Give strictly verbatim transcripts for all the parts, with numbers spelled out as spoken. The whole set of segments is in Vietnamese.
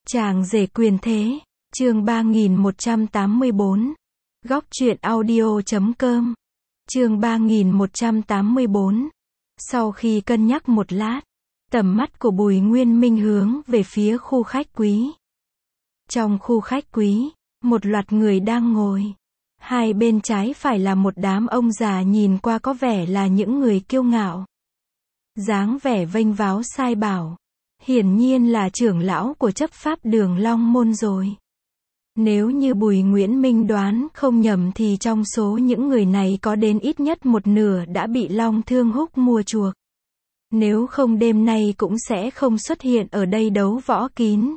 Chàng rể quyền thế, chương ba nghìn một trăm tám mươi bốn. Góc truyện audio chấm com. Chương ba nghìn một trăm tám mươi bốn. Sau khi cân nhắc một lát, tầm mắt của Bùi Nguyên Minh hướng về phía khu khách quý. Trong khu khách quý, một loạt người đang ngồi. Hai bên trái phải là một đám ông già nhìn qua có vẻ là những người kiêu ngạo. Dáng vẻ vênh váo sai bảo. Hiển nhiên là trưởng lão của chấp pháp đường Long Môn rồi. Nếu như Bùi Nguyễn Minh đoán không nhầm thì trong số những người này có đến ít nhất một nửa đã bị Long Thương Húc mua chuộc. Nếu không đêm nay cũng sẽ không xuất hiện ở đây đấu võ kín.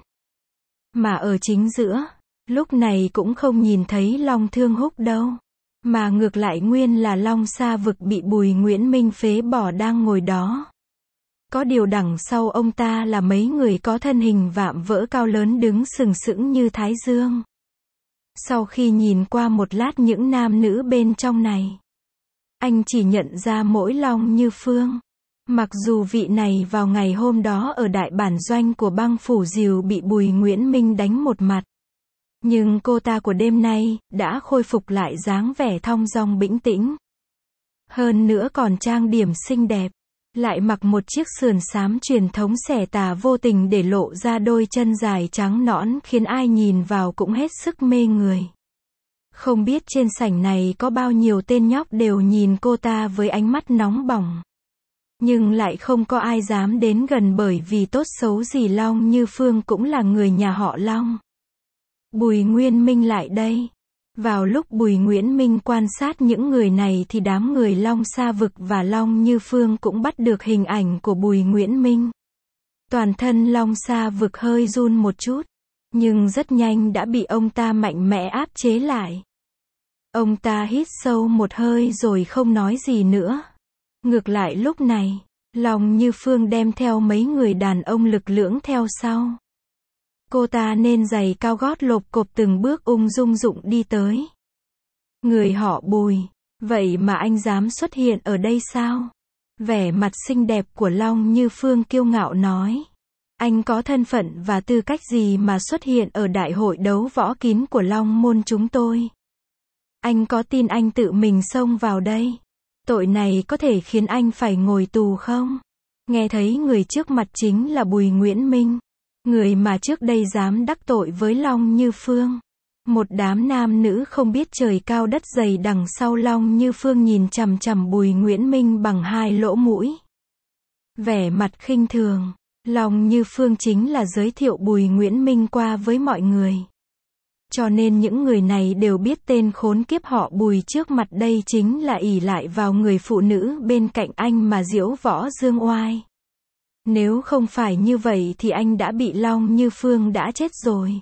Mà ở chính giữa, lúc này cũng không nhìn thấy Long Thương Húc đâu. Mà ngược lại nguyên là Long Sa Vực bị Bùi Nguyễn Minh phế bỏ đang ngồi đó. Có điều đằng sau ông ta là mấy người có thân hình vạm vỡ cao lớn đứng sừng sững như thái dương. Sau khi nhìn qua một lát những nam nữ bên trong này, anh chỉ nhận ra mỗi Long Như Phương. Mặc dù vị này vào ngày hôm đó ở đại bản doanh của băng phủ Diều bị Bùi Nguyễn Minh đánh một mặt. Nhưng cô ta của đêm nay, đã khôi phục lại dáng vẻ thong dong bĩnh tĩnh. Hơn nữa còn trang điểm xinh đẹp. Lại mặc một chiếc sườn xám truyền thống xẻ tà vô tình để lộ ra đôi chân dài trắng nõn khiến ai nhìn vào cũng hết sức mê người. Không biết trên sảnh này có bao nhiêu tên nhóc đều nhìn cô ta với ánh mắt nóng bỏng. Nhưng lại không có ai dám đến gần bởi vì tốt xấu gì Long Như Phương cũng là người nhà họ Long. Bùi Nguyên Minh lại đây. Vào lúc Bùi Nguyễn Minh quan sát những người này thì đám người Long Sa Vực và Long Như Phương cũng bắt được hình ảnh của Bùi Nguyễn Minh. Toàn thân Long Sa Vực hơi run một chút, nhưng rất nhanh đã bị ông ta mạnh mẽ áp chế lại. Ông ta hít sâu một hơi rồi không nói gì nữa. Ngược lại lúc này, Long Như Phương đem theo mấy người đàn ông lực lưỡng theo sau. Cô ta nên giày cao gót lộp cộp từng bước ung dung dụng đi tới. Người họ Bùi, vậy mà anh dám xuất hiện ở đây sao? Vẻ mặt xinh đẹp của Long Như Phương kiêu ngạo nói. Anh có thân phận và tư cách gì mà xuất hiện ở đại hội đấu võ kín của Long Môn chúng tôi? Anh có tin anh tự mình xông vào đây? Tội này có thể khiến anh phải ngồi tù không? Nghe thấy người trước mặt chính là Bùi Nguyễn Minh. Người mà trước đây dám đắc tội với Long Như Phương. Một đám nam nữ không biết trời cao đất dày đằng sau Long Như Phương nhìn chằm chằm Bùi Nguyễn Minh bằng hai lỗ mũi. Vẻ mặt khinh thường, Long Như Phương chính là giới thiệu Bùi Nguyễn Minh qua với mọi người. Cho nên những người này đều biết tên khốn kiếp họ Bùi trước mặt đây chính là ỷ lại vào người phụ nữ bên cạnh anh mà diễu võ dương oai. Nếu không phải như vậy thì anh đã bị Long Như Phương đã chết rồi.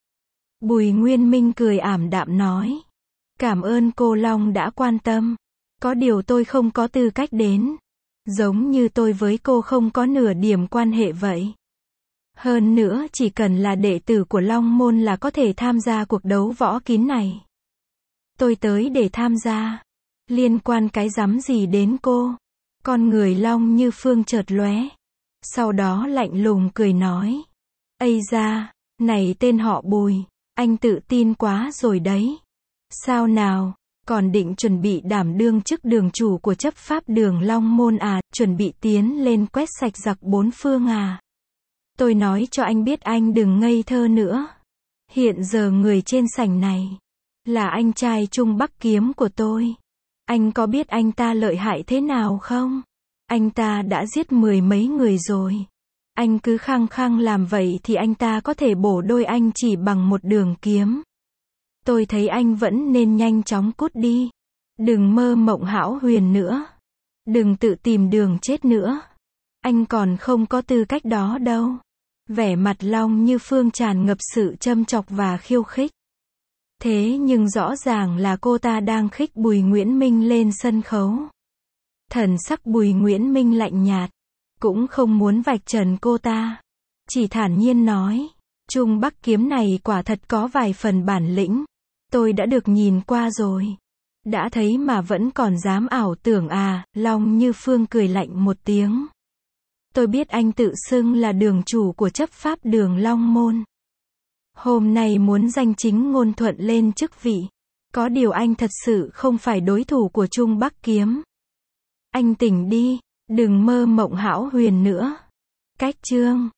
Bùi Nguyên Minh cười ảm đạm nói. Cảm ơn cô Long đã quan tâm. Có điều tôi không có tư cách đến. Giống như tôi với cô không có nửa điểm quan hệ vậy. Hơn nữa chỉ cần là đệ tử của Long Môn là có thể tham gia cuộc đấu võ kín này. Tôi tới để tham gia. Liên quan cái rắm gì đến cô? Con người Long Như Phương chợt lóe. Sau đó lạnh lùng cười nói. Ây da, này tên họ Bùi, anh tự tin quá rồi đấy. Sao nào, còn định chuẩn bị đảm đương chức đường chủ của chấp pháp đường Long Môn à, chuẩn bị tiến lên quét sạch giặc bốn phương à. Tôi nói cho anh biết anh đừng ngây thơ nữa. Hiện giờ người trên sảnh này, là anh trai Trung Bắc Kiếm của tôi. Anh có biết anh ta lợi hại thế nào không? Anh ta đã giết mười mấy người rồi. Anh cứ khăng khăng làm vậy thì anh ta có thể bổ đôi anh chỉ bằng một đường kiếm. Tôi thấy anh vẫn nên nhanh chóng cút đi. Đừng mơ mộng hão huyền nữa. Đừng tự tìm đường chết nữa. Anh còn không có tư cách đó đâu. Vẻ mặt Long Như Phương tràn ngập sự châm chọc và khiêu khích. Thế nhưng rõ ràng là cô ta đang khích Bùi Nguyễn Minh lên sân khấu. Thần sắc Bùi Nguyễn Minh lạnh nhạt, cũng không muốn vạch trần cô ta. Chỉ thản nhiên nói, Trung Bắc Kiếm này quả thật có vài phần bản lĩnh. Tôi đã được nhìn qua rồi. Đã thấy mà vẫn còn dám ảo tưởng à, Long Như Phương cười lạnh một tiếng. Tôi biết anh tự xưng là đường chủ của chấp pháp đường Long Môn. Hôm nay muốn danh chính ngôn thuận lên chức vị. Có điều anh thật sự không phải đối thủ của Trung Bắc Kiếm. Anh tỉnh đi, đừng mơ mộng hão huyền nữa. Cách chương